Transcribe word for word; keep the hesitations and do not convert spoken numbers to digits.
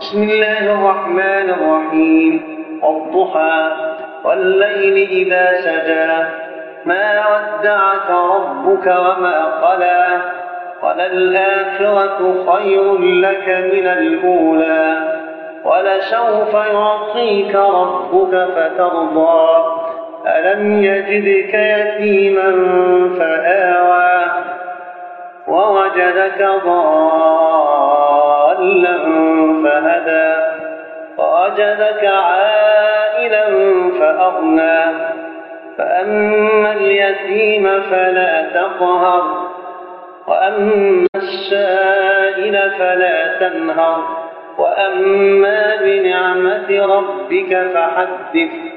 بسم الله الرحمن الرحيم. والضحى والليل إذا سجى ما ودعك ربك وما قلى وللآخرة خير لك من الأولى ولسوف يعطيك ربك فترضى ألم يجدك يتيما فآوى ووجدك ضالا فهدى ووجدك عائلا فأغنى فأما اليتيم فلا تقهر وأما السائل فلا تنهر وأما بنعمة ربك فحدث